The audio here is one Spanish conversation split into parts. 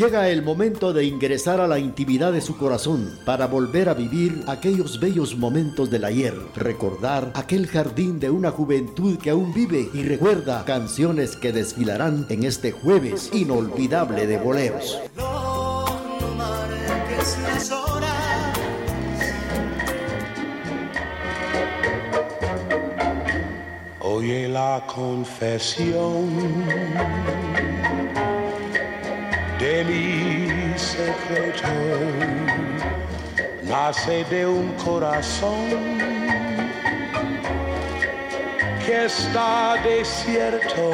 Llega el momento de ingresar a la intimidad de su corazón para volver a vivir aquellos bellos momentos del ayer, recordar aquel jardín de una juventud que aún vive y recuerda canciones que desfilarán en este jueves inolvidable de boleros. Oye la confesión de mi secreto, nace de un corazón que está desierto.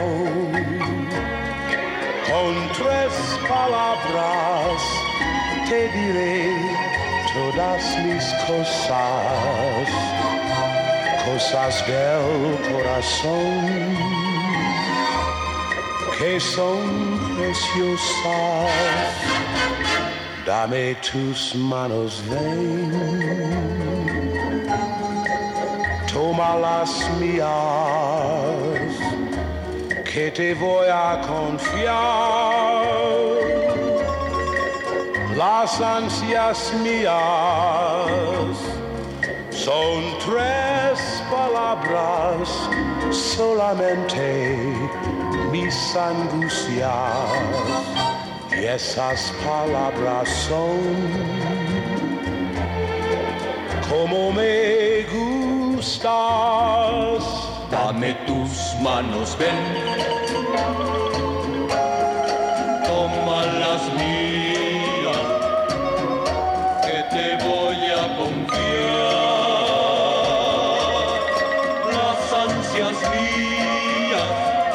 Con 3 palabras te diré todas mis cosas, cosas del corazón que son preciosas. Dame tus manos, ven, toma las mías, que te voy a confiar las ansias mías. Son 3 palabras solamente, mis angustias, y esas palabras son como me gustas. Dame tus manos, ven, toma las mías, que te voy a confiar las ansias mías.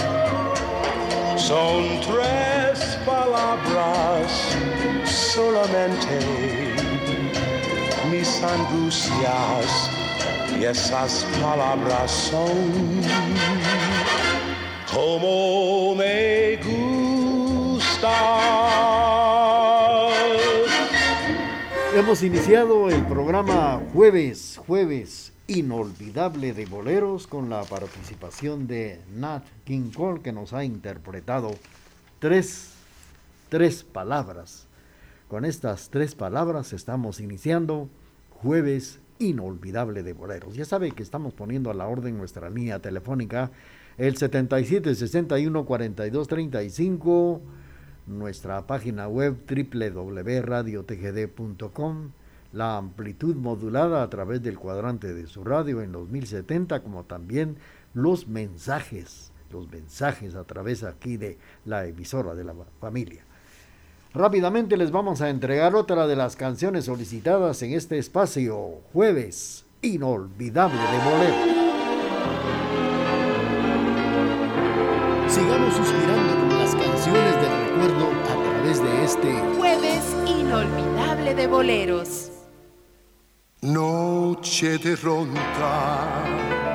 Son 3 palabras solamente, mis angustias, y esas palabras son como me gustas. Hemos iniciado el programa Jueves inolvidable de boleros con la participación de Nat King Cole, que nos ha interpretado tres palabras. Con estas 3 palabras estamos iniciando Jueves inolvidable de boleros. Ya sabe que estamos poniendo a la orden nuestra línea telefónica, el 77 61 42 35, nuestra página web www.radiotgd.com, la amplitud modulada a través del cuadrante de su radio en los 1070, como también los mensajes a través aquí de la emisora de la familia. Rápidamente les vamos a entregar otra de las canciones solicitadas en este espacio, Jueves inolvidable de boleros. Sigamos suspirando con las canciones del recuerdo a través de este Jueves inolvidable de boleros. Noche de ronda,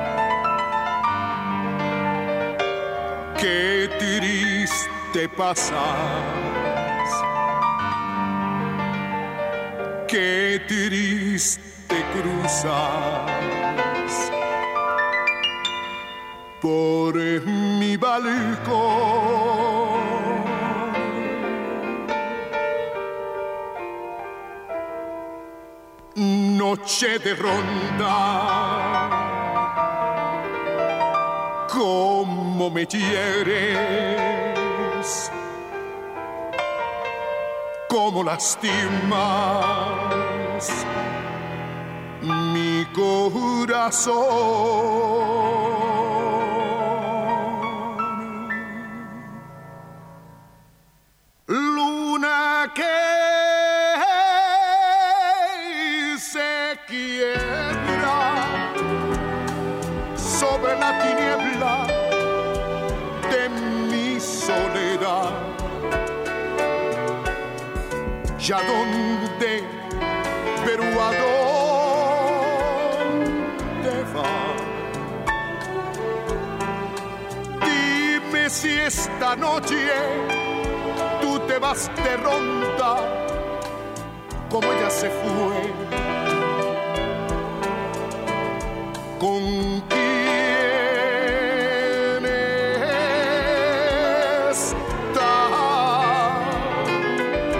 qué triste pasas, qué triste cruzas por mi balcón. Noche de ronda, cómo me hieres, cómo lastimas mi corazón. Luna que quiebra sobre la tiniebla de mi soledad. Ya dónde, pero a dónde va. Dime si esta noche tú te vas de ronda como ella se fue. ¿Con quién está?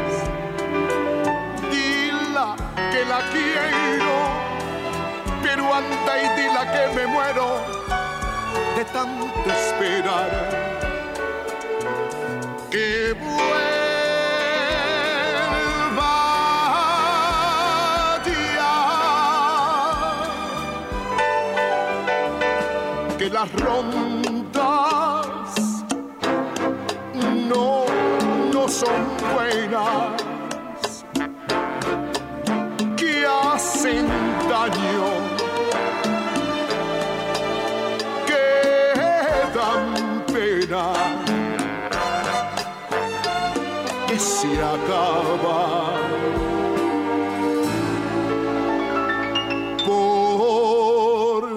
las rondas no son buenas, que hacen daño, que dan pena, que se acaba por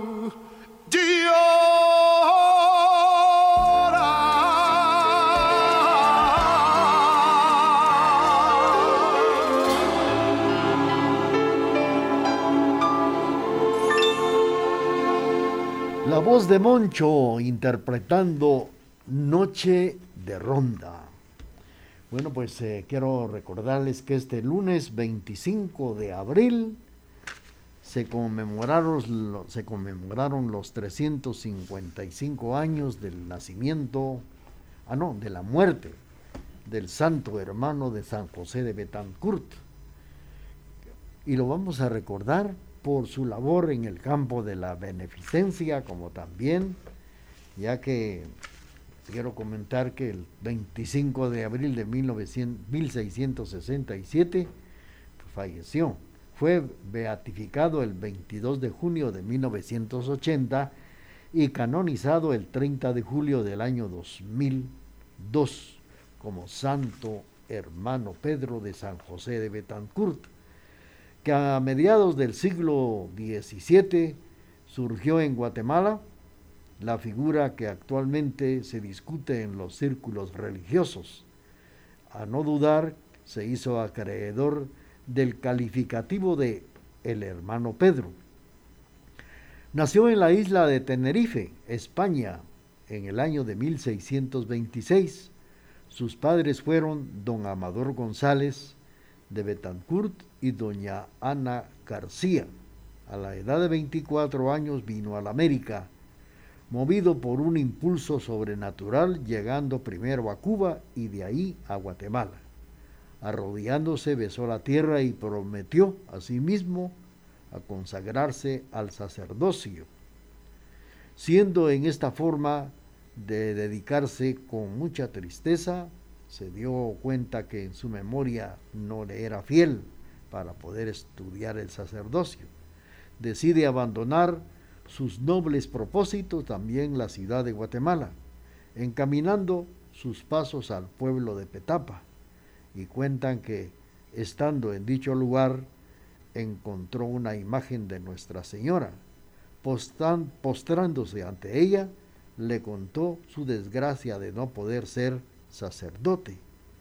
La voz de Moncho interpretando Noche de Ronda. Bueno, pues quiero recordarles que este lunes 25 de abril se conmemoraron los 355 años del nacimiento, de la muerte del santo hermano de San José de Betancourt. Y lo vamos a recordar por su labor en el campo de la beneficencia, como también, ya que quiero comentar que el 25 de abril de 1667 falleció. Fue beatificado el 22 de junio de 1980 y canonizado el 30 de julio del año 2002 como santo hermano Pedro de San José de Betancourt, que a mediados del siglo XVII surgió en Guatemala, la figura que actualmente se discute en los círculos religiosos. A no dudar, se hizo acreedor del calificativo de el hermano Pedro. Nació en la isla de Tenerife, España, en el año de 1626. Sus padres fueron don Amador González de Betancourt y doña Ana García. A la edad de 24 años vino a la América, movido por un impulso sobrenatural, llegando primero a Cuba y de ahí a Guatemala. Arrodillándose besó la tierra y prometió a sí mismo a consagrarse al sacerdocio, siendo en esta forma de dedicarse con mucha tristeza. Se dio cuenta que en su memoria no le era fiel para poder estudiar el sacerdocio. Decide abandonar sus nobles propósitos, también la ciudad de Guatemala, encaminando sus pasos al pueblo de Petapa, y cuentan que, estando en dicho lugar, encontró una imagen de Nuestra Señora. Postrándose ante ella, le contó su desgracia de no poder ser sacerdote.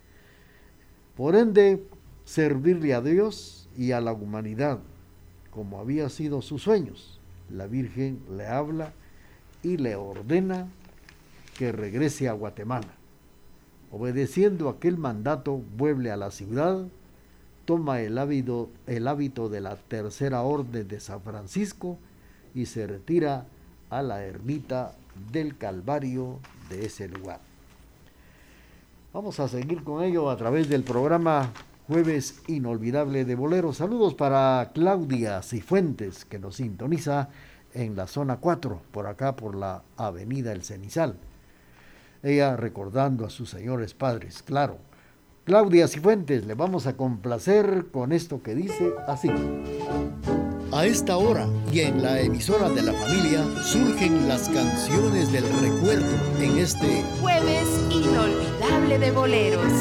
Por ende, servirle a Dios y a la humanidad, como había sido sus sueños. La Virgen le habla y le ordena que regrese a Guatemala. Obedeciendo aquel mandato, vuelve a la ciudad, toma el hábito de la Tercera Orden de San Francisco y se retira a la ermita del Calvario de ese lugar. Vamos a seguir con ello a través del programa Jueves Inolvidable de Boleros. Saludos para Claudia Cifuentes, que nos sintoniza en la zona 4, por acá por la avenida El Cenizal. Ella recordando a sus señores padres, claro. Claudia Cifuentes, le vamos a complacer con esto que dice así. A esta hora y en la emisora de la familia surgen las canciones del recuerdo en este Jueves Inolvidable de Boleros.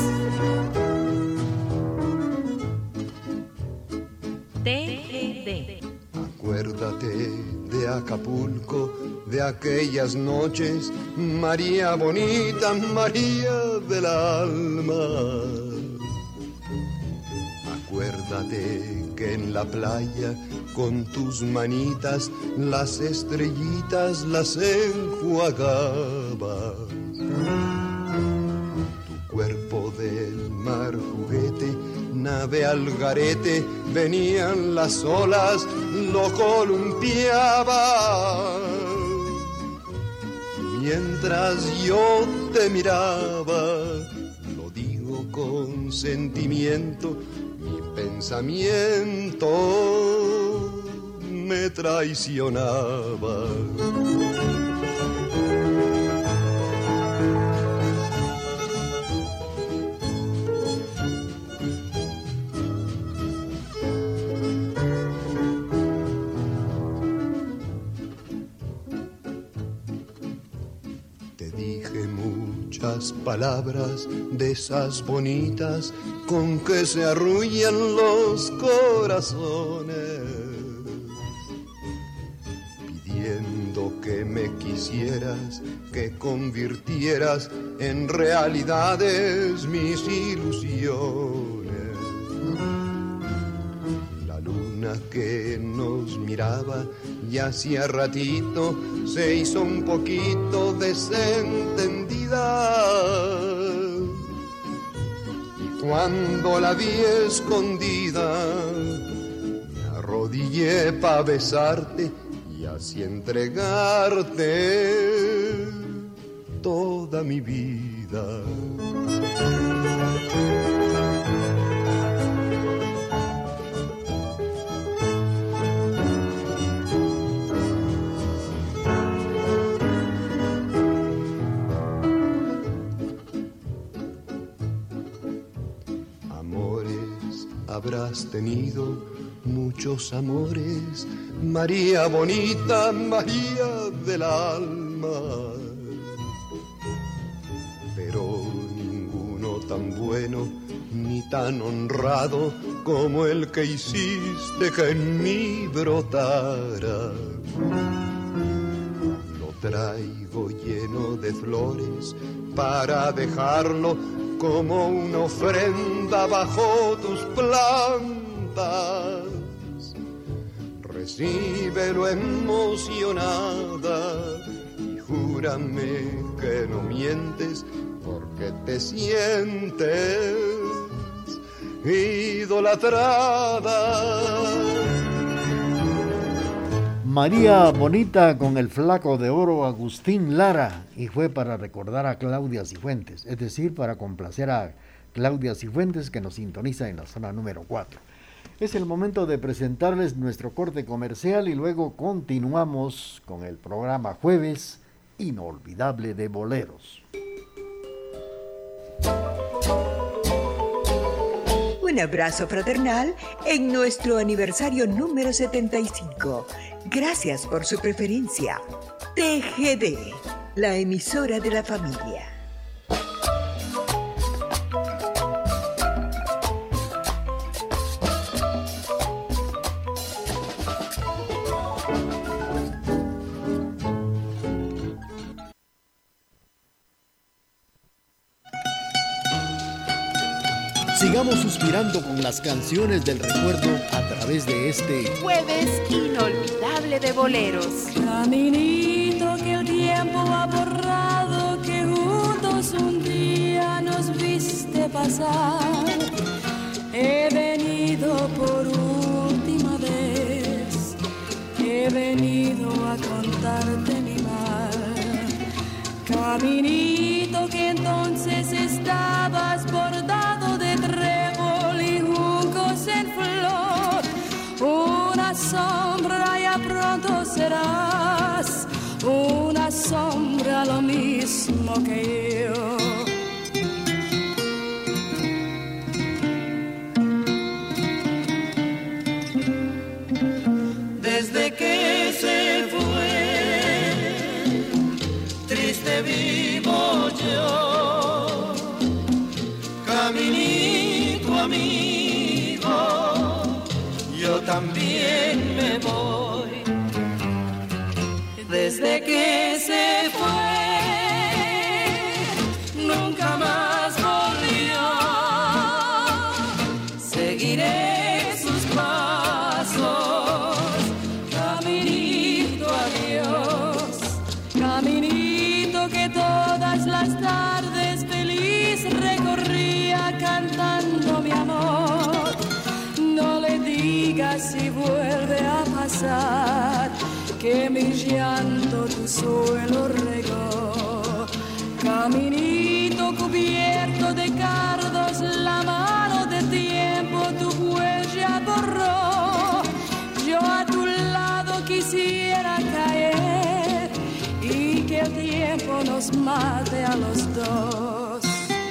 TGD. Acuérdate de Acapulco, de aquellas noches, María bonita, María del alma. Acuérdate que en la playa con tus manitas las estrellitas las enjuagaba. Tu cuerpo del mar juguete, nave al garete, venían las olas, lo columpiaba. Mientras yo te miraba, lo digo con sentimiento, mi pensamiento me traicionaba. muchas palabras de esas bonitas con que se arrullan los corazones, pidiendo que me quisieras, que convirtieras en realidades mis ilusiones. La luna que nos miraba y hacía ratito se hizo un poquito desentendida, y cuando la vi escondida me arrodillé pa' besarte y así entregarte toda mi vida. Habrás tenido muchos amores, María bonita, María del alma, pero ninguno tan bueno ni tan honrado como el que hiciste que en mí brotara. Lo traigo lleno de flores para dejarlo como una ofrenda bajo tus plantas. Recíbelo emocionada y júrame que no mientes, porque te sientes idolatrada. María Bonita con el flaco de oro Agustín Lara, y fue para recordar a Claudia Cifuentes, es decir, para complacer a Claudia Cifuentes, que nos sintoniza en la zona número 4. Es el momento de presentarles nuestro corte comercial y luego continuamos con el programa Jueves Inolvidable de Boleros. Un abrazo fraternal en nuestro aniversario número 75. Gracias por su preferencia. TGD, la emisora de la familia. Sigamos suspirando con las canciones del recuerdo a través de este Jueves Inolvidable de Boleros. Caminito que el tiempo ha borrado, que juntos un día nos viste pasar. He venido por última vez, he venido a contarte mi mal. Caminito que entonces estabas bordado de trébol y juncos en flor. Una sombra ya pronto serás, una sombra lo mismo que yo. Desde que se fue, triste vivo yo, caminito amigo, yo también me voy. Desde que se fue, nunca más volvió. Seguiré sus pasos, caminito adiós, caminito que todas las tardes feliz recorría cantando mi amor. No le digas si vuelve a pasar, que mi llanto tu suelo regó. Caminito cubierto de cardos, la mano de tiempo tu huella borró. Yo a tu lado quisiera caer y que el tiempo nos mate a los dos.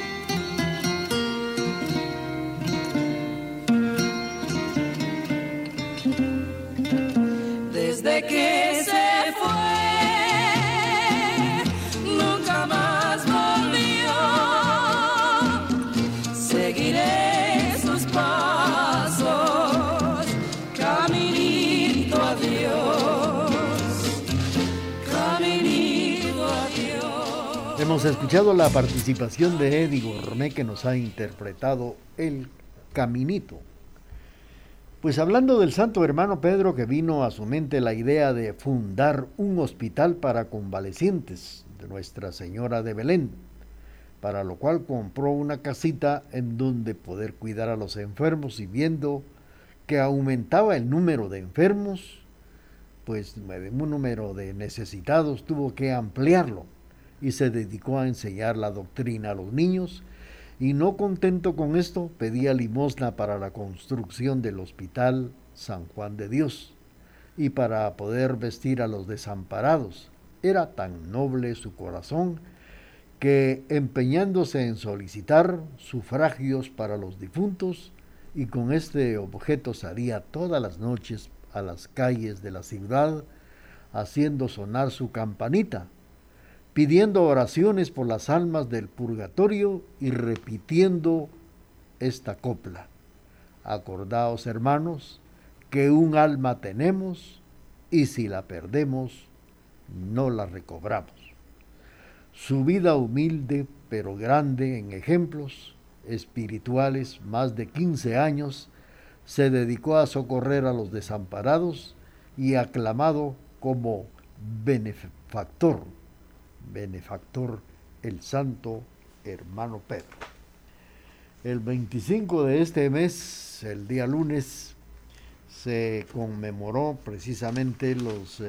Desde que se fue, nunca más volvió. Hemos escuchado la participación de Eddie Gourmet, que nos ha interpretado El Caminito. Pues hablando del santo hermano Pedro, que vino a su mente la idea de fundar un hospital para convalecientes de Nuestra Señora de Belén, para lo cual compró una casita en donde poder cuidar a los enfermos, y viendo que aumentaba el número de enfermos, pues un número de necesitados, tuvo que ampliarlo y se dedicó a enseñar la doctrina a los niños, y no contento con esto, pedía limosna para la construcción del Hospital San Juan de Dios y para poder vestir a los desamparados. Era tan noble su corazón que, empeñándose en solicitar sufragios para los difuntos, y con este objeto salía todas las noches a las calles de la ciudad, haciendo sonar su campanita, pidiendo oraciones por las almas del purgatorio y repitiendo esta copla: acordaos, hermanos, que un alma tenemos, y si la perdemos, no la recobramos. Su vida humilde pero grande en ejemplos espirituales, más de 15 años, se dedicó a socorrer a los desamparados y aclamado como benefactor el santo hermano Pedro. El 25 de este mes, el día lunes, se conmemoró precisamente los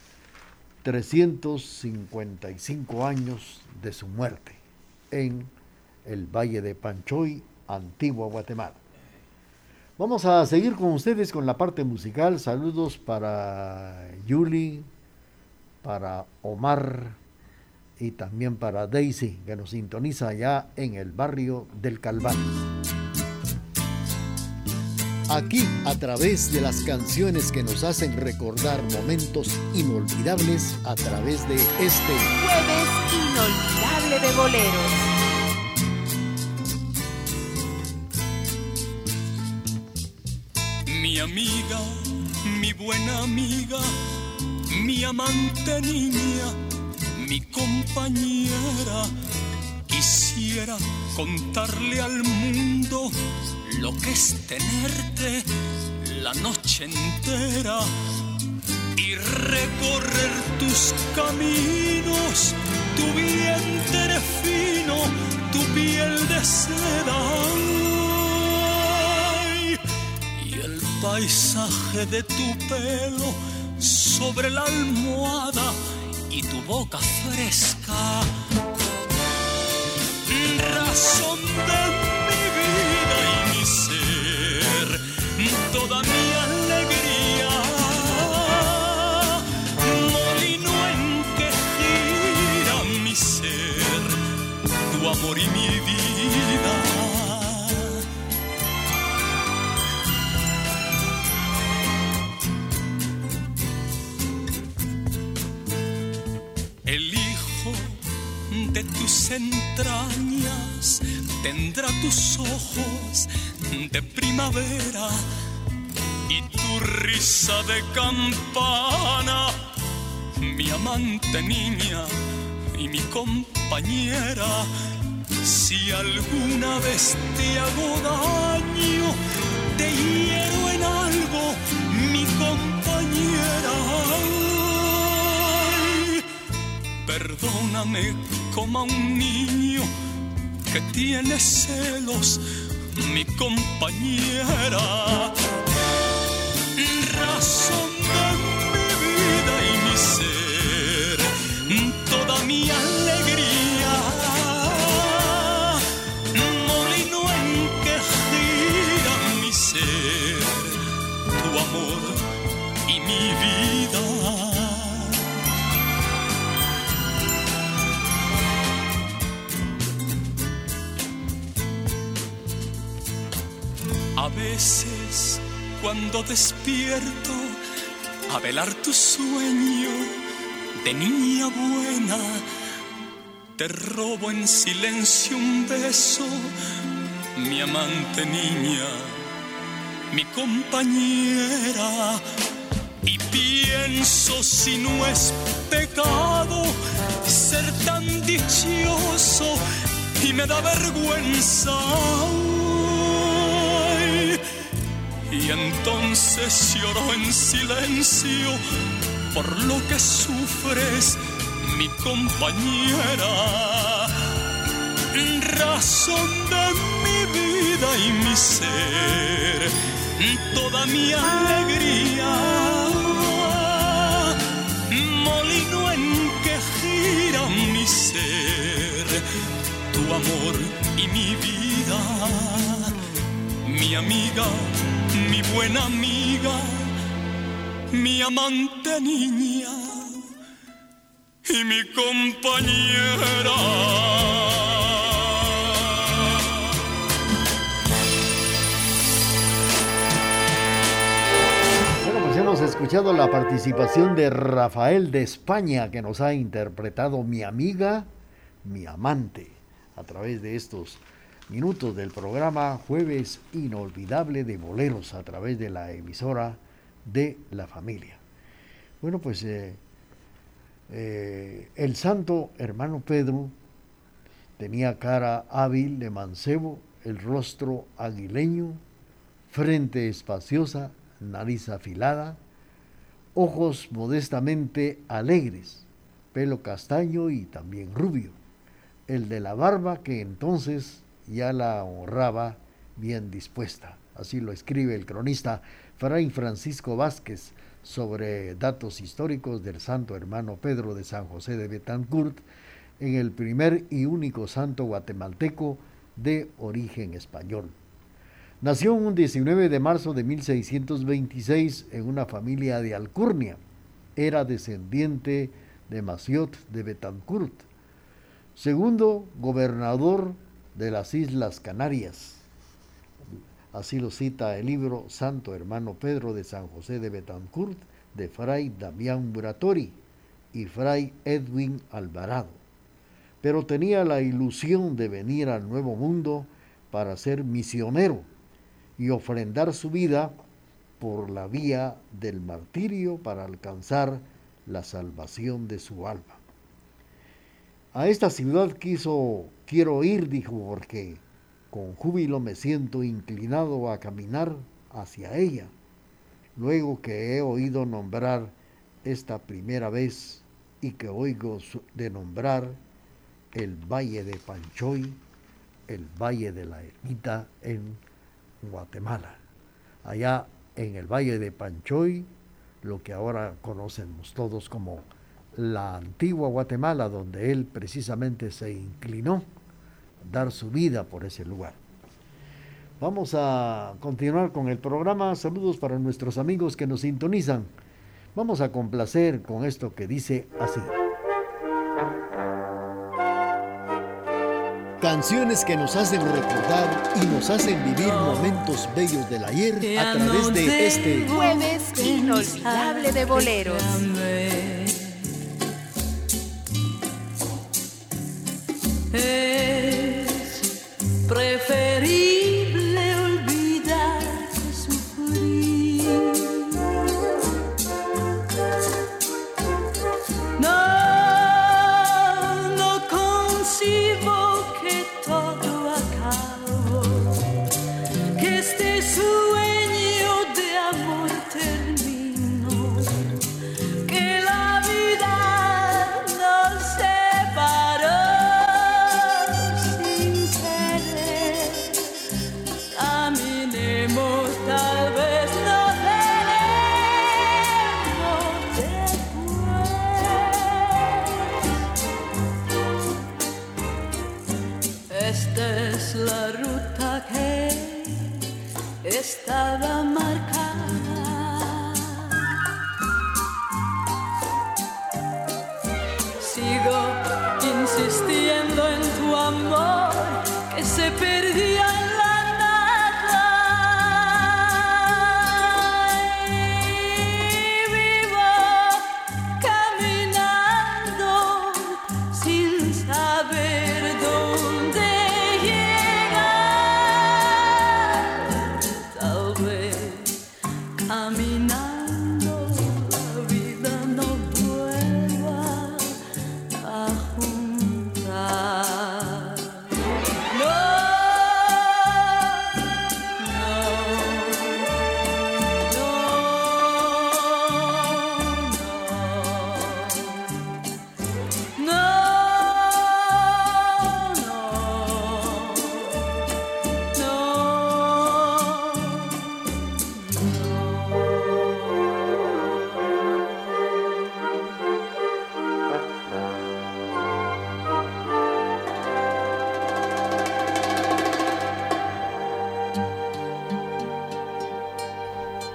355 años de su muerte en el Valle de Panchoy, Antigua Guatemala. Vamos a seguir con ustedes con la parte musical. Saludos para Yuli, para Omar y también para Daisy, que nos sintoniza allá en el barrio del Calvario. Aquí, a través de las canciones que nos hacen recordar momentos inolvidables, a través de este Jueves Inolvidable de Boleros. Mi amiga, mi buena amiga, mi amante niña, mi compañera, quisiera contarle al mundo lo que es tenerte la noche entera y recorrer tus caminos, tu vientre fino, tu piel de seda y el paisaje de tu pelo sobre la almohada y tu boca fresca, razón de mi vida y mi ser, toda mi alegría, molino en que gira mi ser, tu amor y mi vida. De tus entrañas tendrá tus ojos de primavera y tu risa de campana, mi amante niña y mi compañera. Si alguna vez te hago daño, te hiero en algo, mi compañera, perdóname como a un niño que tiene celos, mi compañera, razón de mi vida y mi ser, toda mi alegría, molino en que gira mi ser, tu amor y mi vida. A veces, cuando despierto a velar tu sueño de niña buena, te robo en silencio un beso, mi amante niña, mi compañera, y pienso si no es pecado ser tan dichoso caprichoso y me da vergüenza. Ay, y entonces lloro en silencio por lo que sufres, mi compañera, razón de mi vida y mi ser, toda mi alegría, molino en que gira mi ser, tu amor y mi vida, mi amiga, mi buena amiga, mi amante niña y mi compañera. Hemos escuchado la participación de Rafael de España, que nos ha interpretado Mi amiga, mi amante, a través de estos minutos del programa Jueves Inolvidable de Boleros, a través de la emisora de la familia. Bueno, pues el santo hermano Pedro tenía cara hábil de mancebo, el rostro aguileño, frente espaciosa, nariz afilada, ojos modestamente alegres, pelo castaño y también rubio, el de la barba que entonces ya la honraba bien dispuesta. Así lo escribe el cronista Fray Francisco Vázquez sobre datos históricos del santo hermano Pedro de San José de Betancourt, en el primer y único santo guatemalteco de origen español. Nació un 19 de marzo de 1626 en una familia de Alcurnia. Era descendiente de Maciot de Betancourt, segundo gobernador de las Islas Canarias. Así lo cita el libro Santo Hermano Pedro de San José de Betancourt, de Fray Damián Muratori y Fray Edwin Alvarado. Pero tenía la ilusión de venir al Nuevo Mundo para ser misionero y ofrendar su vida por la vía del martirio para alcanzar la salvación de su alma. A esta ciudad quiero ir, dijo, porque con júbilo me siento inclinado a caminar hacia ella, luego que he oído nombrar esta primera vez y que oigo de nombrar el Valle de Panchoy, el Valle de la Ermita en Guatemala. Allá en el Valle de Panchoy, lo que ahora conocemos todos como la antigua Guatemala, donde él precisamente se inclinó a dar su vida por ese lugar. Vamos a continuar con el programa. Saludos para nuestros amigos que nos sintonizan. Vamos a complacer con esto que dice así. Canciones que nos hacen recordar y nos hacen vivir momentos bellos del ayer a través de este Jueves Inolvidable de Boleros. Es preferible olvidar que sufrir. No concibo que todo acabó, que este sueño de amor terminó, que la vida nos separó sin querer. Caminemos, tal vez nos veremos después. Esta es la ruta que estaba marcada. Sigo insistiendo en tu amor que se perdía en la nada. Y vivo caminando sin saber dónde llegar. Tal vez caminando la vida no vuelva a juntar.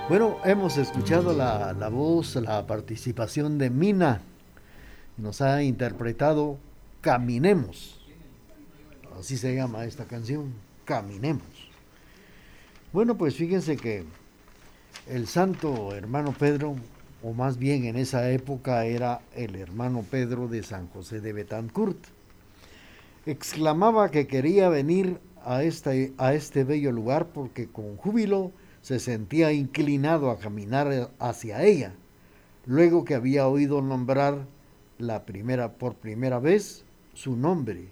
Bueno, hemos escuchado la voz, la participación de Mina. Nos ha interpretado Caminemos. Así se llama esta canción, Caminemos. Bueno, pues fíjense que el santo hermano Pedro, o más bien en esa época era el hermano Pedro de San José de Betancourt, exclamaba que quería venir a este bello lugar porque con júbilo se sentía inclinado a caminar hacia ella, luego que había oído nombrar por primera vez su nombre.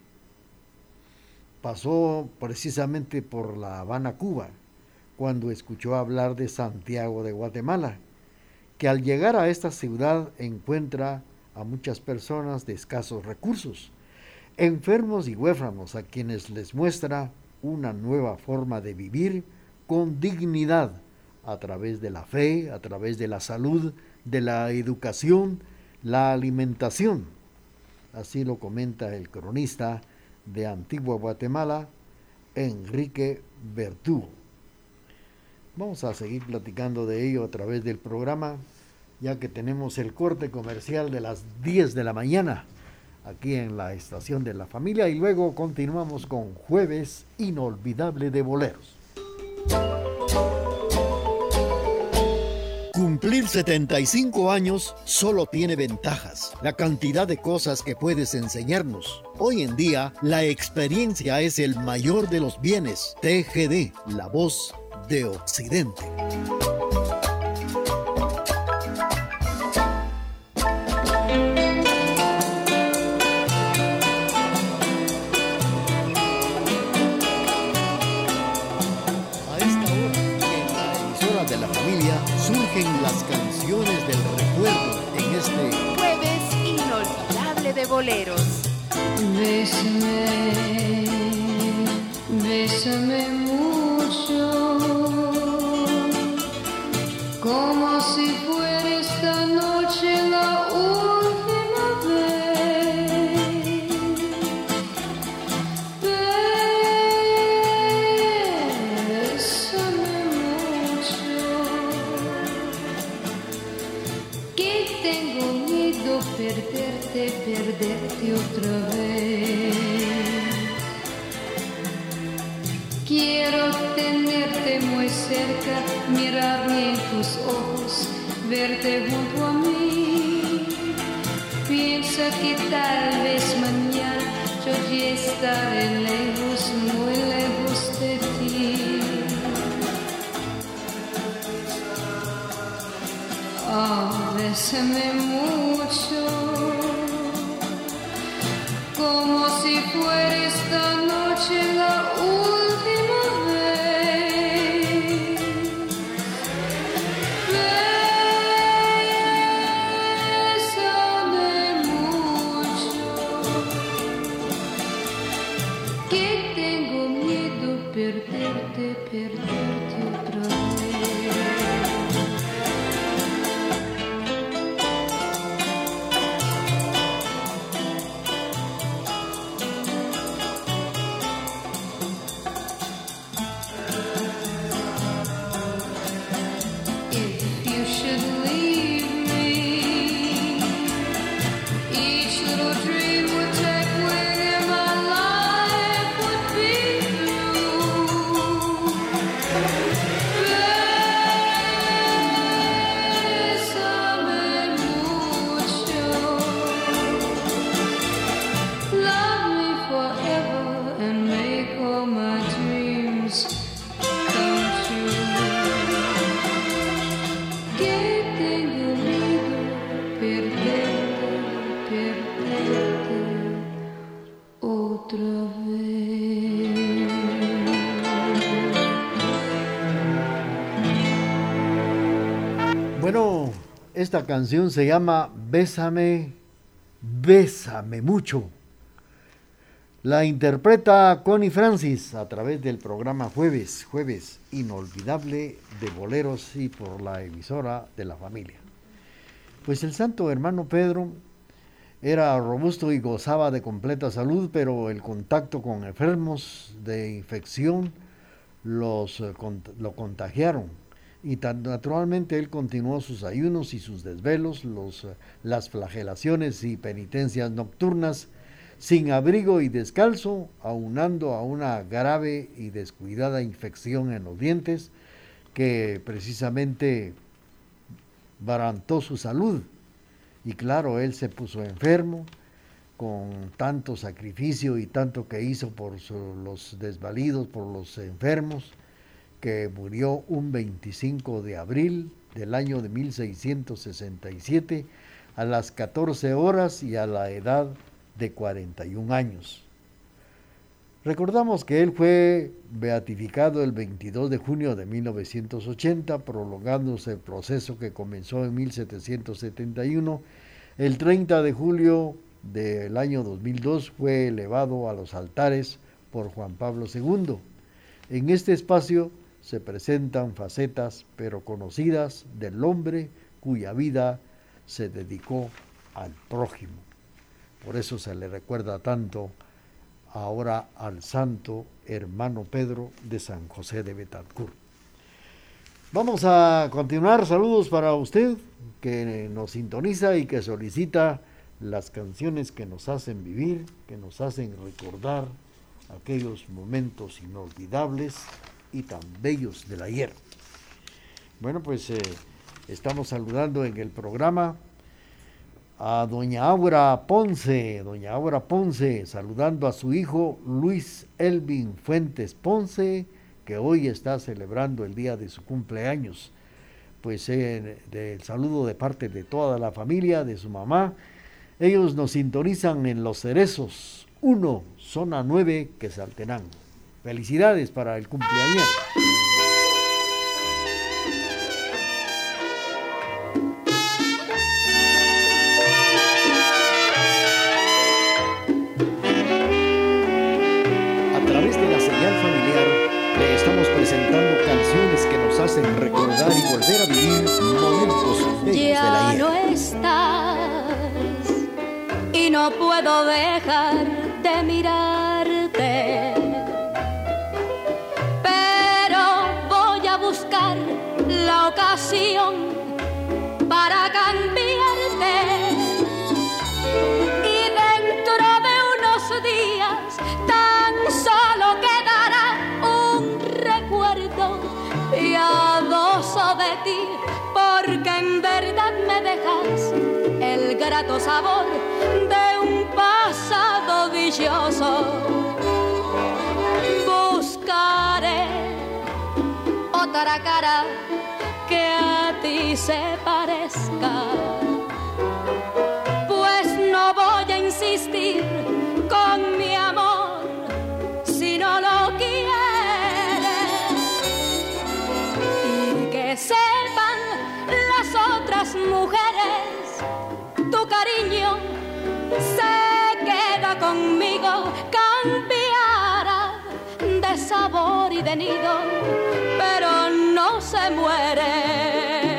Pasó precisamente por La Habana, Cuba, cuando escuchó hablar de Santiago de Guatemala, que al llegar a esta ciudad encuentra a muchas personas de escasos recursos, enfermos y huérfanos, a quienes les muestra una nueva forma de vivir con dignidad a través de la fe, a través de la salud, de la educación, la alimentación. Así lo comenta el cronista de Antigua Guatemala, Enrique Verdugo. Vamos a seguir platicando de ello a través del programa, ya que tenemos el corte comercial de las 10 de la mañana aquí en la estación de la familia, y luego continuamos con Jueves Inolvidable de Boleros. Cumplir 75 años solo tiene ventajas. La cantidad de cosas que puedes enseñarnos. Hoy en día, la experiencia es el mayor de los bienes. TGD, la voz de Occidente. Surgen las canciones del recuerdo en este Jueves Inolvidable de Boleros. Bésame, bésame mucho, como si fuera esta noche la última vez. Bésame mucho, que tengo miedo perderte otra vez. Quiero tenerte muy cerca, mirarme en tus ojos, verte junto a mí. Piensa que tal vez mañana yo ya estaré lejos, muy lejos de ti. Oh, bésame mucho, como si fuera esta noche la última vez. Bésame mucho, que tengo miedo perderte otra vez. Bueno, esta canción se llama Bésame, Bésame Mucho. La interpreta Connie Francis a través del programa Jueves Inolvidable de Boleros y por la emisora de la familia. Pues el santo hermano Pedro era robusto y gozaba de completa salud, pero el contacto con enfermos de infección lo contagiaron Y tan naturalmente él continuó sus ayunos y sus desvelos, las flagelaciones y penitencias nocturnas, sin abrigo y descalzo, aunando a una grave y descuidada infección en los dientes que precisamente barantó su salud. Y claro, él se puso enfermo con tanto sacrificio y tanto que hizo por los desvalidos, por los enfermos, que murió un 25 de abril del año de 1667 a las 14 horas y a la edad de 41 años. Recordamos que él fue beatificado el 22 de junio de 1980, prolongándose el proceso que comenzó en 1771. El 30 de julio del año 2002 fue elevado a los altares por Juan Pablo II. En este espacio se presentan facetas pero conocidas del hombre cuya vida se dedicó al prójimo. Por eso se le recuerda tanto ahora al santo hermano Pedro de San José de Betancourt. Vamos a continuar. Saludos para usted que nos sintoniza y que solicita las canciones que nos hacen vivir, que nos hacen recordar aquellos momentos inolvidables y tan bellos del ayer. Bueno, pues estamos saludando en el programa a doña Aura Ponce, saludando a su hijo Luis Elvin Fuentes Ponce, que hoy está celebrando el día de su cumpleaños. Pues el saludo de parte de toda la familia, de su mamá. Ellos nos sintonizan en Los Cerezos 1, zona 9, Quetzaltenango. Felicidades para el cumpleañero. A través de la señal familiar le estamos presentando canciones que nos hacen recordar y volver a vivir momentos bellos del ayer. Ya no estás y no puedo dejar de mirarte, pero voy a buscar la ocasión para cambiarte, y dentro de unos días tan solo quedará un recuerdo piadoso de ti, porque en verdad me dejas el grato sabor de un pasado dichoso. Buscaré otra cara que a ti se parezca, pues no voy a insistir con mi amor si no lo quieres, y que sepan las otras mujeres, tu cariño se queda conmigo, cambiará de sabor y de nido, pero no se muere.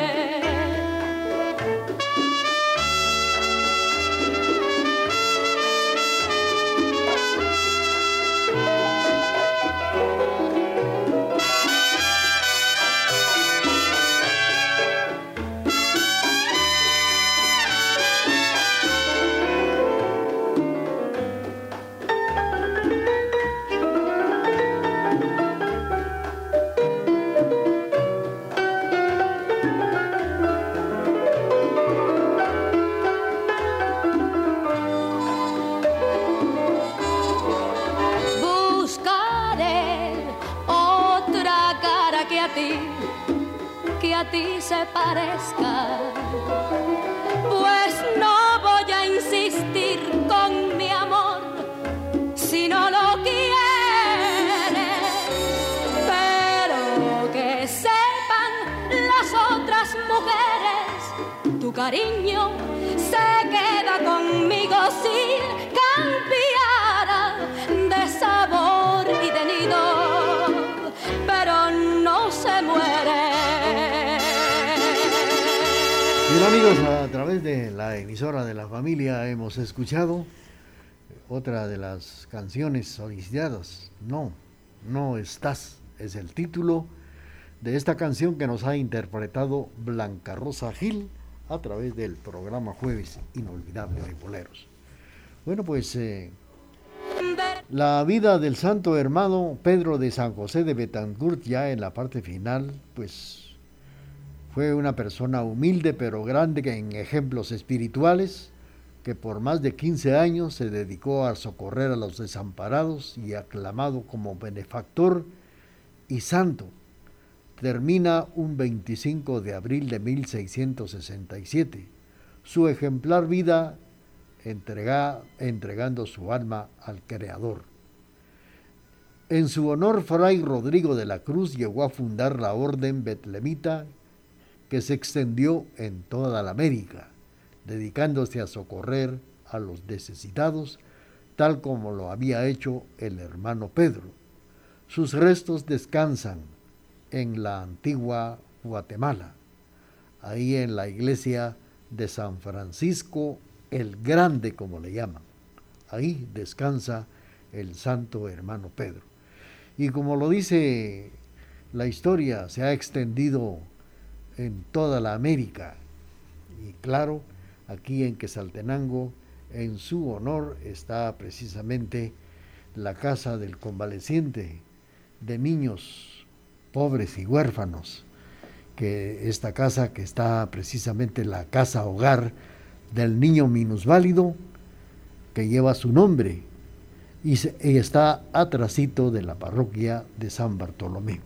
Que a ti se parezca, pues no voy a insistir con mi amor si no lo quieres, pero que sepan las otras mujeres, tu cariño se queda conmigo si cambiara de sabor y de nido, pero no se muere. Bien, amigos, a través de la emisora de la familia hemos escuchado otra de las canciones solicitadas. No estás, es el título de esta canción que nos ha interpretado Blanca Rosa Gil a través del programa Jueves Inolvidable de Boleros. Bueno, pues la vida del santo hermano Pedro de San José de Betancourt, ya en la parte final, pues fue una persona humilde pero grande en ejemplos espirituales, que por más de 15 años se dedicó a socorrer a los desamparados y aclamado como benefactor y santo. Termina un 25 de abril de 1667. Su ejemplar vida entregando su alma al Creador. En su honor, Fray Rodrigo de la Cruz llegó a fundar la orden betlemita, que se extendió en toda la América, dedicándose a socorrer a los necesitados, tal como lo había hecho el hermano Pedro. Sus restos descansan en la antigua Guatemala, ahí en la iglesia de San Francisco el Grande, como le llaman. Ahí descansa el santo hermano Pedro. Y como lo dice la historia, se ha extendido en toda la América. Y claro, aquí en Quetzaltenango, en su honor, está precisamente la casa del convaleciente de niños pobres y huérfanos, que esta casa que está precisamente la casa hogar del niño minusválido, que lleva su nombre y está atrasito de la parroquia de San Bartolomé.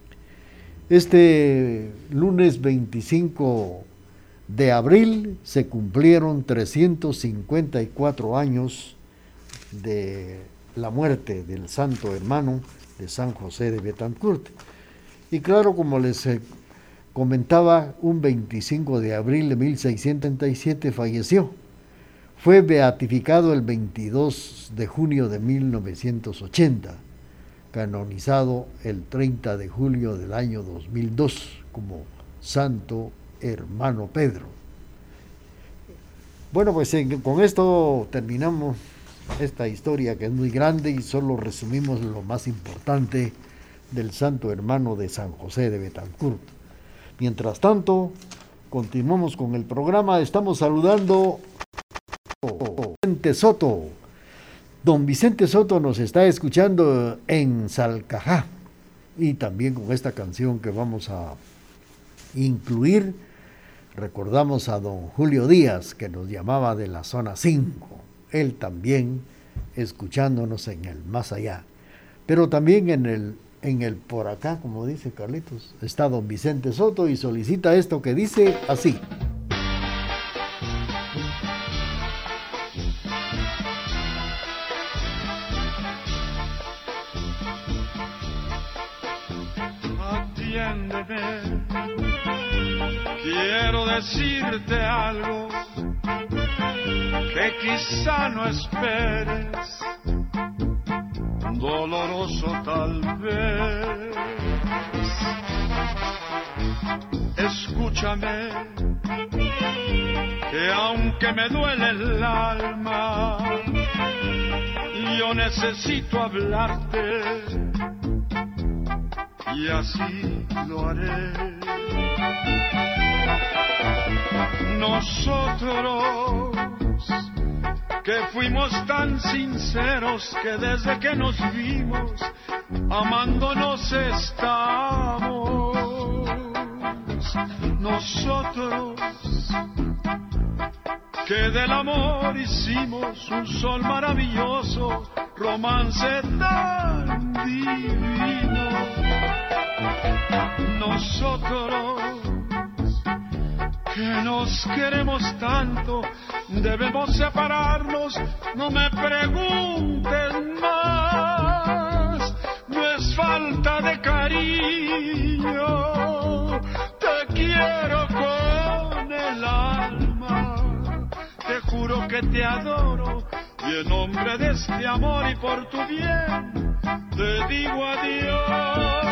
Este lunes 25 de abril se cumplieron 354 años de la muerte del santo hermano de San José de Betancourt. Y claro, como les comentaba, un 25 de abril de 1677 falleció. Fue beatificado el 22 de junio de 1980, canonizado el 30 de julio del año 2002 como santo hermano Pedro. Bueno, pues con esto terminamos esta historia, que es muy grande, y solo resumimos lo más importante del santo hermano de San José de Betancourt. Mientras tanto, continuamos con el programa. Estamos saludando a Vicente Soto. Don Vicente Soto nos está escuchando en Salcajá, y también con esta canción que vamos a incluir recordamos a don Julio Díaz, que nos llamaba de la zona 5, él también escuchándonos en el más allá. Pero también en el por acá, como dice Carlitos, está don Vicente Soto y solicita esto que dice así. Atiéndeme, quiero decirte algo que quizá no esperes, doloroso tal vez. Escúchame, que aunque me duele el alma, yo necesito hablarte, y así lo haré. Nosotros que fuimos tan sinceros, que desde que nos vimos amándonos estamos. Nosotros que del amor hicimos un sol maravilloso, romance tan divino. Nosotros que nos queremos tanto, debemos separarnos, no me preguntes más, no es falta de cariño, te quiero con el alma, te juro que te adoro, y en nombre de este amor y por tu bien, te digo adiós.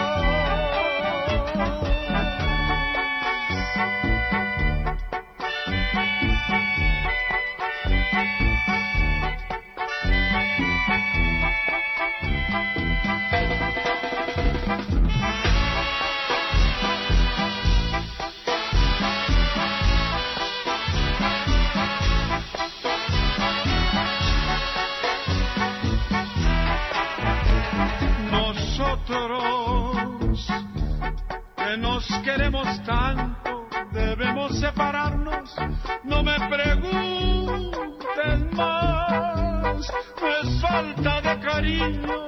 otros que nos queremos tanto, debemos separarnos. No me preguntes más, no es falta de cariño.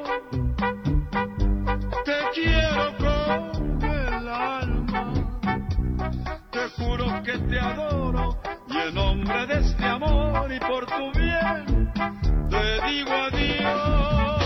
Te quiero con el alma, te juro que te adoro, y en nombre de este amor y por tu bien te digo adiós.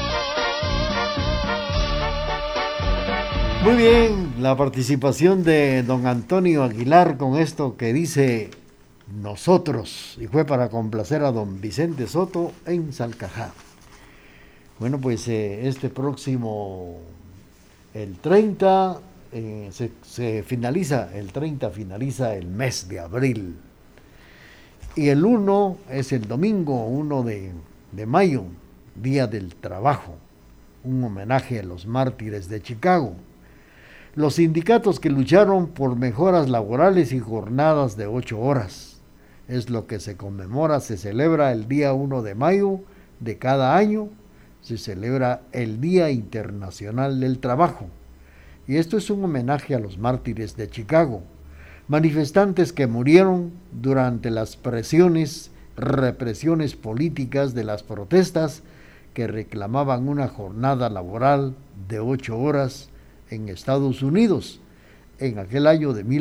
Muy bien, la participación de don Antonio Aguilar con esto que dice nosotros, y fue para complacer a don Vicente Soto en Salcajá. Bueno, pues este próximo, el 30, se finaliza, el 30 finaliza el mes de abril. Y el 1 es el domingo 1 de mayo, Día del Trabajo, un homenaje a los mártires de Chicago. Los sindicatos que lucharon por mejoras laborales y jornadas de 8 horas. Es lo que se conmemora, se celebra el día 1 de mayo de cada año, se celebra el Día Internacional del Trabajo. Y esto es un homenaje a los mártires de Chicago, manifestantes que murieron durante las represiones políticas de las protestas que reclamaban una jornada laboral de 8 horas en Estados Unidos en aquel año de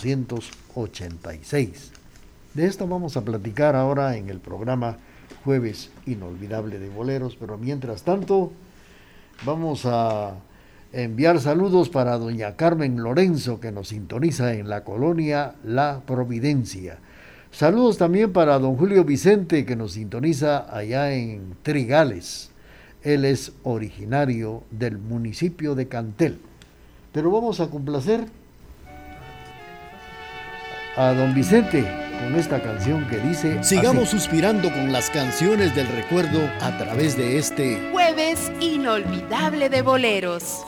1886. De esto vamos a platicar ahora en el programa Jueves Inolvidable de Boleros, pero mientras tanto vamos a enviar saludos para doña Carmen Lorenzo, que nos sintoniza en la colonia La Providencia. Saludos también para don Julio Vicente, que nos sintoniza allá en Trigales. Él es originario del municipio de Cantel. Pero vamos a complacer a don Vicente con esta canción que dice... Sigamos suspirando con las canciones del recuerdo a través de este Jueves Inolvidable de Boleros.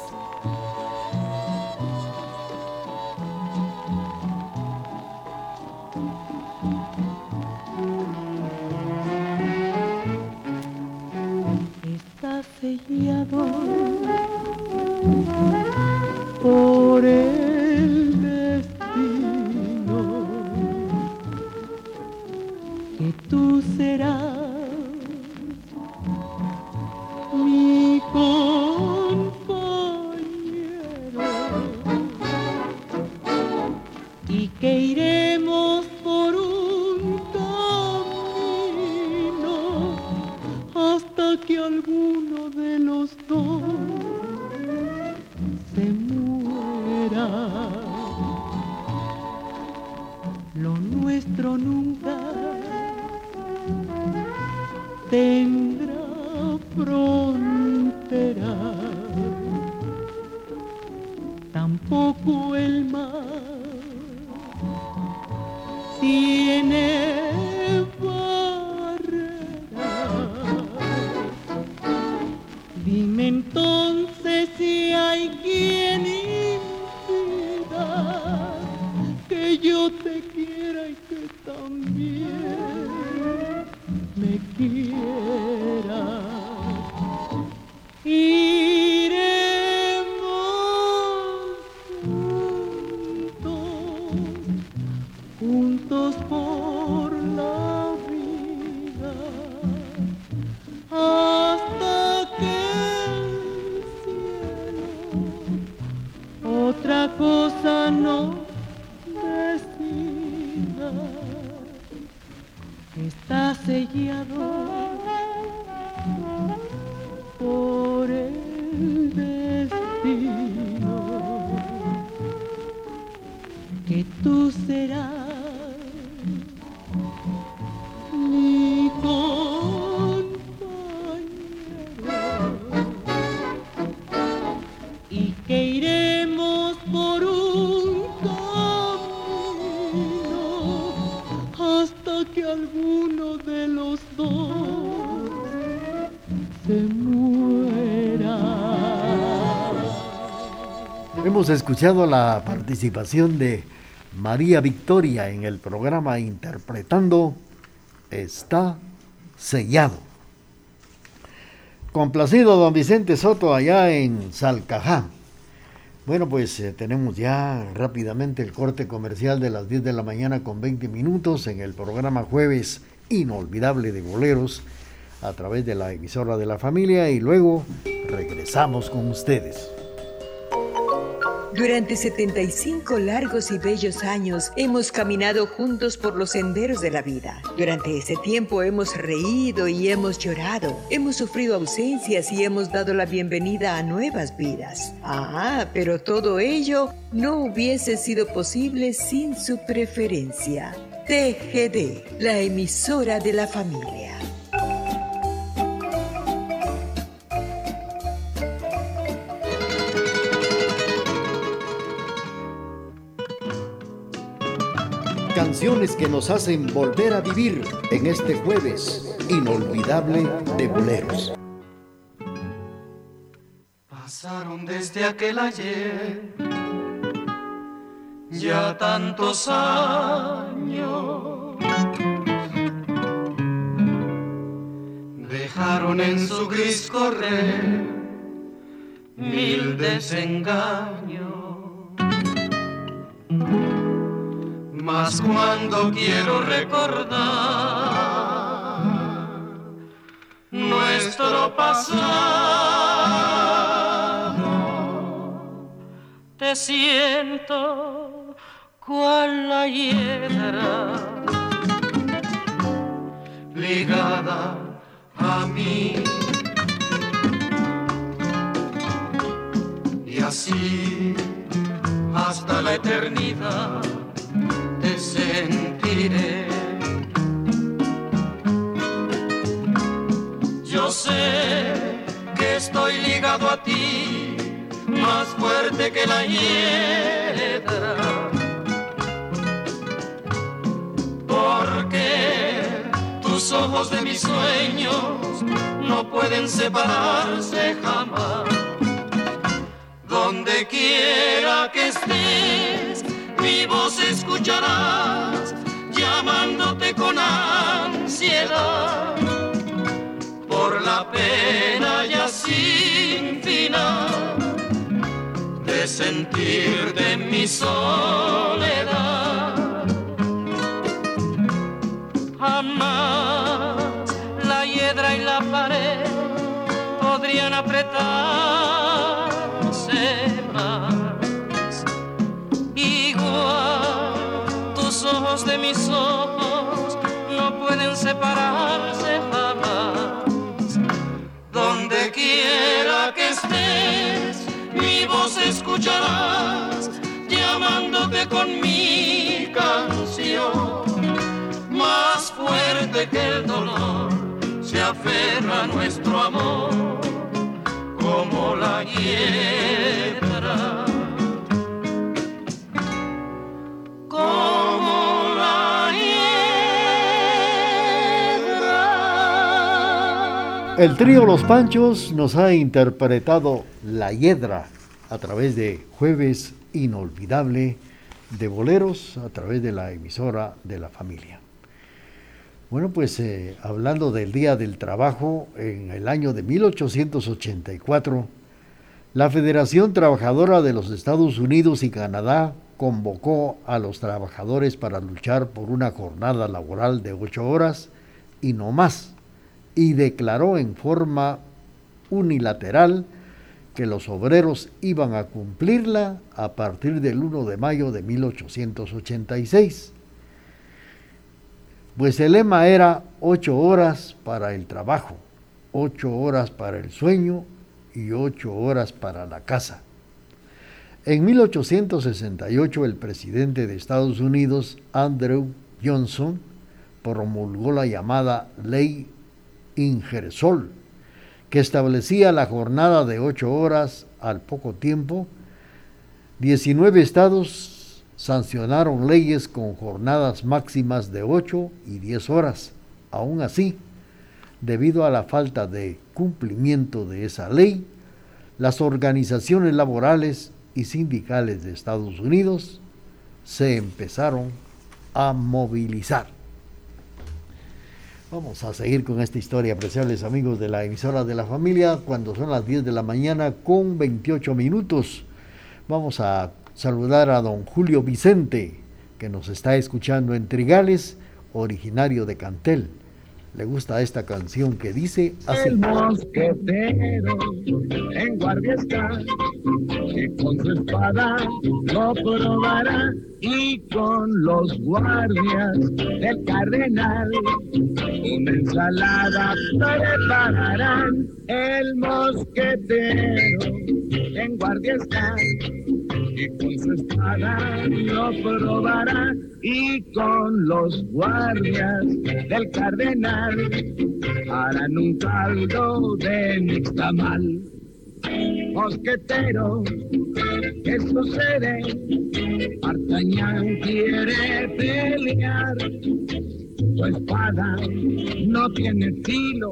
Está sellado por el destino que tú serás mi compañero y que iremos por un camino hasta que alguno de los dos se muera. Lo nuestro nunca tendrá frontera, tampoco el mar tiene barrera. Dime entonces si hay quien impida que yo te quiera y que también me quiera. Iremos juntos por la vida hasta que el cielo otra cosa no decida. Está sellado por el destino que tú serás mi compañero y que iremos por un camino hasta que alguno de los dos se muera. Hemos escuchado la participación de María Victoria en el programa interpretando Está sellado. Complacido don Vicente Soto allá en Salcajá. Bueno, pues tenemos ya rápidamente el corte comercial de las 10 de la mañana con 20 minutos en el programa Jueves Inolvidable de Boleros a través de la emisora de la familia, y luego regresamos con ustedes. Durante 75 largos y bellos años hemos caminado juntos por los senderos de la vida. Durante ese tiempo hemos reído y hemos llorado, hemos sufrido ausencias y hemos dado la bienvenida a nuevas vidas. Pero todo ello no hubiese sido posible sin su preferencia. TGD, la emisora de la familia. Canciones que nos hacen volver a vivir en este jueves inolvidable de boleros. Pasaron desde aquel ayer ya tantos años, dejaron en su gris correr mil desengaños. Mas cuando quiero recordar nuestro pasado, te siento cual la hiedra ligada a mí, y así hasta la eternidad te sentiré. Yo sé que estoy ligado a ti, más fuerte que la hiedra, porque tus ojos de mis sueños no pueden separarse jamás. Donde quiera que estés, mi voz escucharás, llamándote con ansiedad, por la pena ya sin final de sentir de mi soledad. Jamás la hiedra y la pared podrían apretarse más. Ojos de mis ojos no pueden separarse jamás. Donde quiera que estés, mi voz escucharás, llamándote con mi canción. Más fuerte que el dolor se aferra a nuestro amor, como la hiedra. Como la hiedra. El trío Los Panchos nos ha interpretado La Hiedra a través de Jueves Inolvidable de Boleros, a través de la emisora de la familia. Bueno, pues hablando del Día del Trabajo, en el año de 1884, la Federación Trabajadora de los Estados Unidos y Canadá convocó a los trabajadores para luchar por una jornada laboral de 8 horas y no más, y declaró en forma unilateral que los obreros iban a cumplirla a partir del 1 de mayo de 1886. Pues el lema era 8 horas para el trabajo, 8 horas para el sueño y 8 horas para la casa. En 1868, el presidente de Estados Unidos, Andrew Johnson, promulgó la llamada Ley Ingersoll, que establecía la jornada de 8 horas. Al poco tiempo, 19 estados sancionaron leyes con jornadas máximas de 8 y 10 horas. Aún así, debido a la falta de cumplimiento de esa ley, las organizaciones laborales y sindicales de Estados Unidos se empezaron a movilizar. Vamos a seguir con esta historia, apreciables amigos de la emisora de la familia, cuando son las 10 de la mañana con 28 minutos. Vamos a saludar a don Julio Vicente, que nos está escuchando en Trigales, originario de Cantel. Le gusta esta canción que dice así. El mosquetero en guardia está, que con su espada lo probará, y con los guardias del cardenal una ensalada prepararán. El mosquetero en guardia está, y con su espada lo probará, y con los guardias del cardenal harán un caldo de nixtamal. Mosquetero, ¿qué sucede? D'Artagnan quiere pelear, tu espada no tiene filo,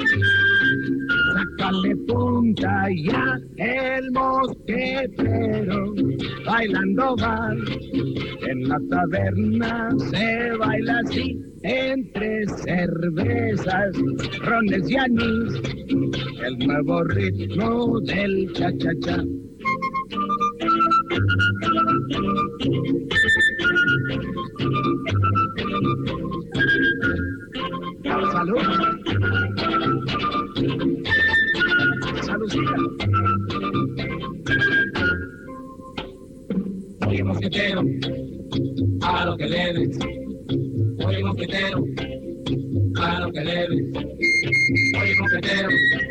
sácale punta ya. El mosquetero bailando va, en la taberna se baila así, entre cervezas, rones y anís, el nuevo ritmo del cha-cha-cha. Salud. Saludcita. Oye, mosquetero, a lo que debes. Oye, mosquetero, a lo que debes. Oye, mosquetero,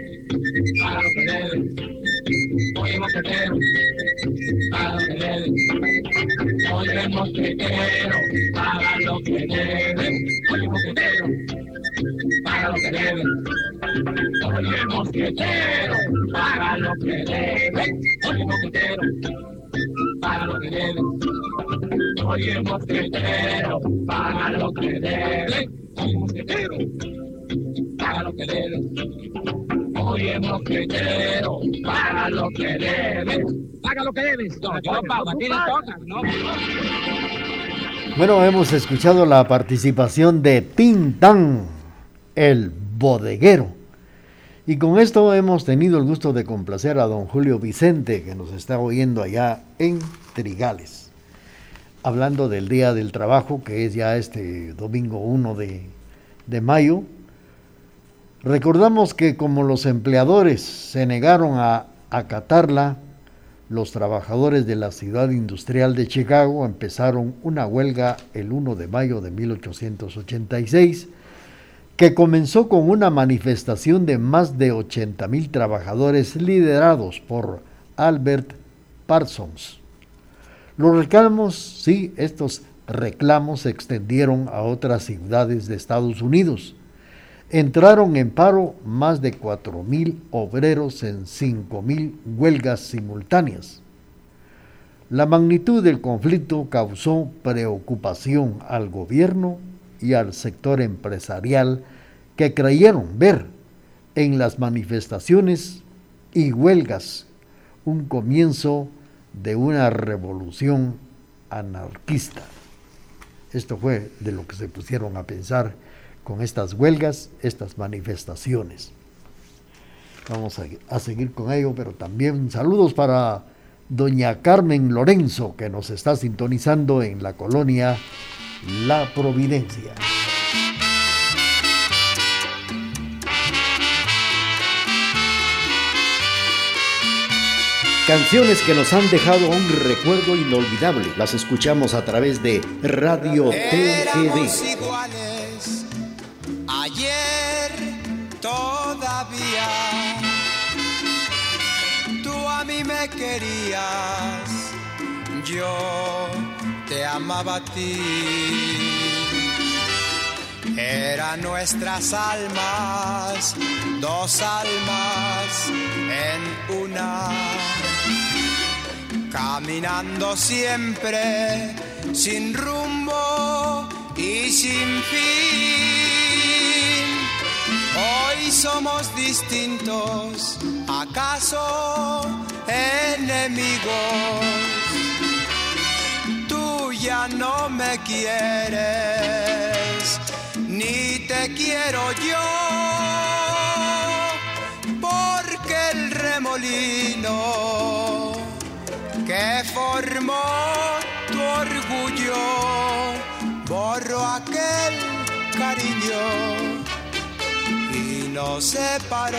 a lo que debes. Oye, mosquetero, a lo que debes. Oye, mosquetero, paga lo que debes. Oye, mosquetero, paga lo que debes. Oye, mosquetero, paga lo que debes. Oye, mosquetero, paga lo que debes. Oye, mosquetero, paga lo que debes. Oye, mosquetero, paga lo que debes. Oye, mosquetero, paga lo que debes. Paga lo que debes. No, yo pago, a ti le toca, ¿no? Bueno, hemos escuchado la participación de Tintán, el bodeguero. Y con esto hemos tenido el gusto de complacer a don Julio Vicente, que nos está oyendo allá en Trigales. Hablando del Día del Trabajo, que es ya este domingo 1 de mayo, recordamos que como los empleadores se negaron a acatarla, los trabajadores de la ciudad industrial de Chicago empezaron una huelga el 1 de mayo de 1886, que comenzó con una manifestación de más de 80,000 trabajadores liderados por Albert Parsons. Los reclamos, sí, estos reclamos se extendieron a otras ciudades de Estados Unidos. Entraron en paro más de 4,000 obreros en 5,000 huelgas simultáneas. La magnitud del conflicto causó preocupación al gobierno y al sector empresarial, que creyeron ver en las manifestaciones y huelgas un comienzo de una revolución anarquista. Esto fue de lo que se pusieron a pensar con estas huelgas, estas manifestaciones. Vamos a seguir con ello, pero también saludos para doña Carmen Lorenzo, que nos está sintonizando en la colonia La Providencia. Canciones que nos han dejado un recuerdo inolvidable. Las escuchamos a través de Radio Éramos TGD. iguales ayer todavía. Tú a mí me querías, yo te amaba a ti. Eran nuestras almas, dos almas en una, caminando siempre sin rumbo y sin fin. Hoy somos distintos, ¿acaso enemigos? Tú ya no me quieres, ni te te quiero yo, porque el remolino que formó tu orgullo borró aquel cariño y nos separó.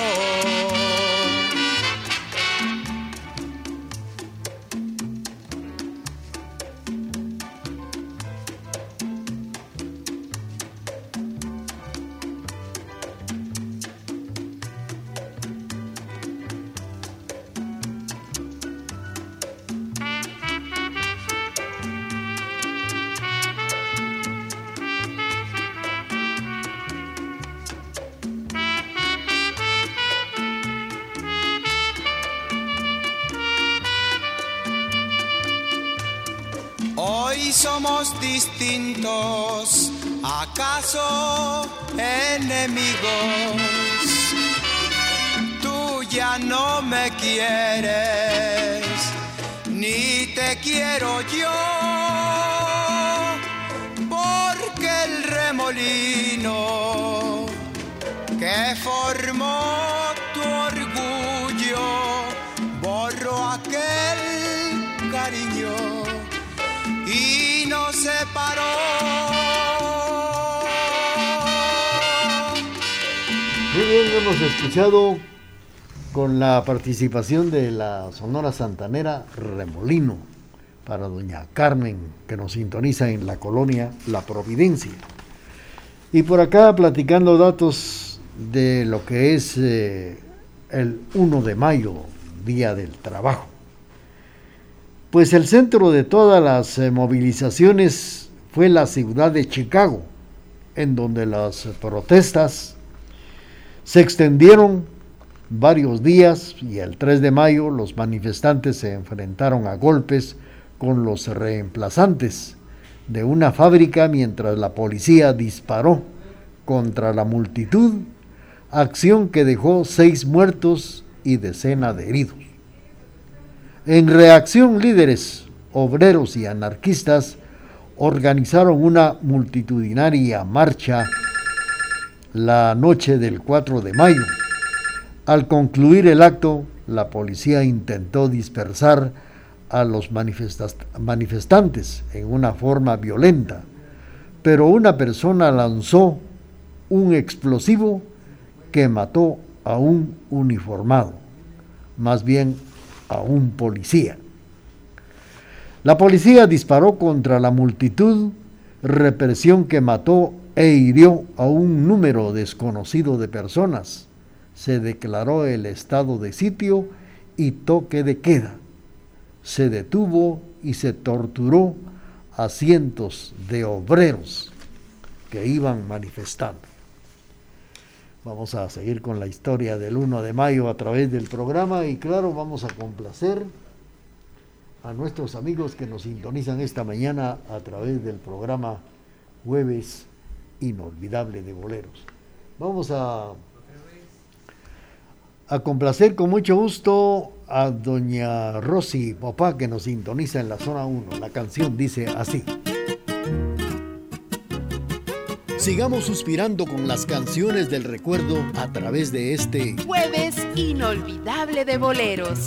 Hoy somos distintos, ¿acaso enemigos? Tú ya no me quieres, ni te quiero yo, porque el remolino que formó tu orgullo borró aquel cariño y nos separó. Muy bien, hemos escuchado con la participación de la Sonora Santanera Remolino para doña Carmen, que nos sintoniza en la colonia La Providencia. Y por acá platicando datos de lo que es el 1 de mayo, Día del Trabajo. Pues el centro de todas las movilizaciones fue la ciudad de Chicago, en donde las protestas se extendieron varios días y el 3 de mayo los manifestantes se enfrentaron a golpes con los reemplazantes de una fábrica mientras la policía disparó contra la multitud, acción que dejó 6 muertos y decenas de heridos. En reacción, líderes, obreros y anarquistas organizaron una multitudinaria marcha la noche del 4 de mayo. Al concluir el acto, la policía intentó dispersar a los manifestantes en una forma violenta, pero una persona lanzó un explosivo que mató a un uniformado, más bien a un policía. La policía disparó contra la multitud, represión que mató e hirió a un número desconocido de personas. Se declaró el estado de sitio y toque de queda. Se detuvo y se torturó a cientos de obreros que iban manifestando. Vamos a seguir con la historia del 1 de mayo a través del programa y claro, vamos a complacer a nuestros amigos que nos sintonizan esta mañana a través del programa Jueves Inolvidable de Boleros. Vamos a complacer con mucho gusto a doña Rosy Popá, que nos sintoniza en la zona 1. La canción dice así. Sigamos suspirando con las canciones del recuerdo a través de este Jueves Inolvidable de Boleros.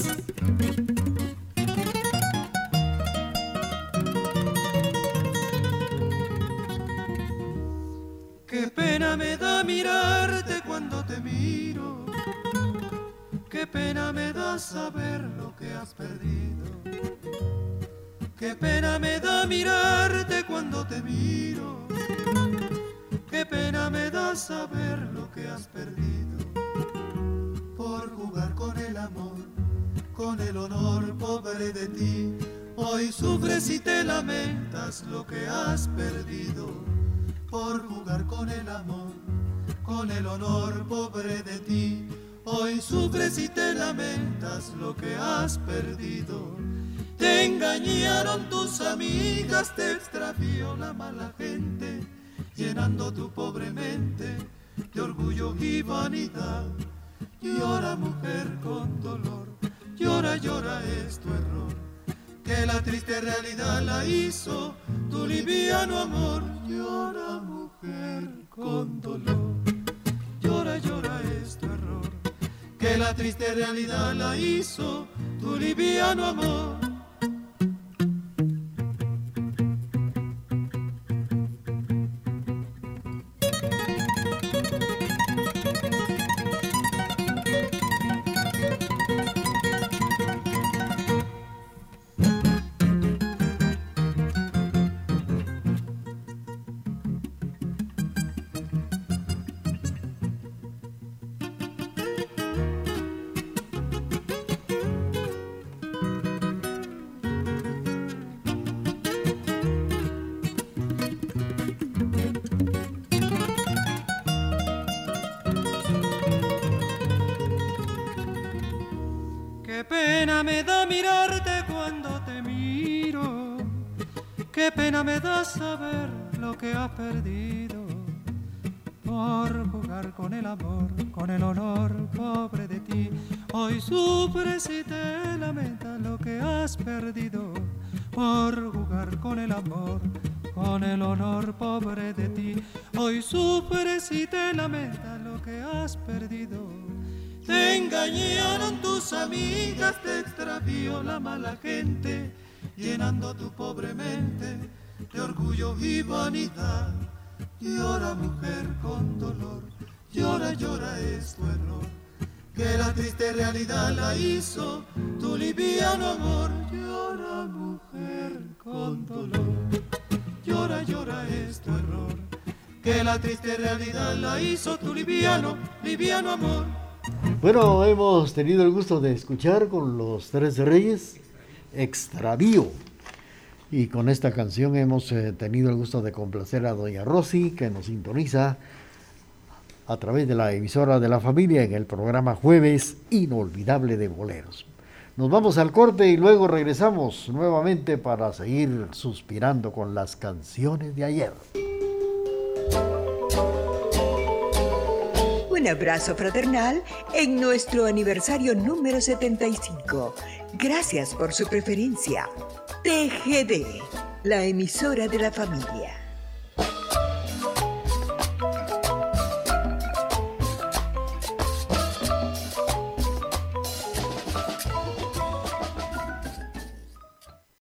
Qué pena me da mirarte cuando te miro, qué pena me da saber lo que has perdido, qué pena me da mirarte cuando te miro, qué pena me da saber lo que has perdido, por jugar con el amor, con el honor pobre de ti, hoy sufres y te lamentas lo que has perdido, por jugar con el amor, con el honor pobre de ti, hoy sufres y te lamentas lo que has perdido. Te engañaron tus amigas, te extravió la mala gente, llenando tu pobre mente de orgullo y vanidad. Llora mujer con dolor, llora, llora es tu error, que la la triste realidad la hizo tu liviano amor. Llora, mujer, con dolor. Llora, llora, es tu error. Que la triste realidad la hizo tu liviano amor. Qué pena me da mirarte cuando te miro, qué pena me da saber lo que has perdido por jugar con el amor, con el honor pobre de ti. Hoy sufres y te lamentas lo que has perdido por jugar con el amor, con el honor pobre de ti. Hoy sufres y te lamentas lo que has perdido. Te engañaron tus amigas, te extravió la mala gente, llenando tu pobre mente de orgullo y vanidad. Llora, mujer, con dolor, llora, llora, es tu error. Que la triste realidad la hizo tu liviano amor. Llora, mujer, con dolor, llora, llora, es tu error. Que la triste realidad la hizo tu liviano amor. Bueno, hemos tenido el gusto de escuchar con los Tres Reyes Extravío, y con esta canción hemos tenido el gusto de complacer a doña Rosy, que nos sintoniza a través de la emisora de la familia en el programa Jueves Inolvidable de Boleros. Nos vamos al corte y luego regresamos nuevamente para seguir suspirando con las canciones de ayer. Un abrazo fraternal en nuestro aniversario número 75. Gracias por su preferencia. TGD, la emisora de la familia.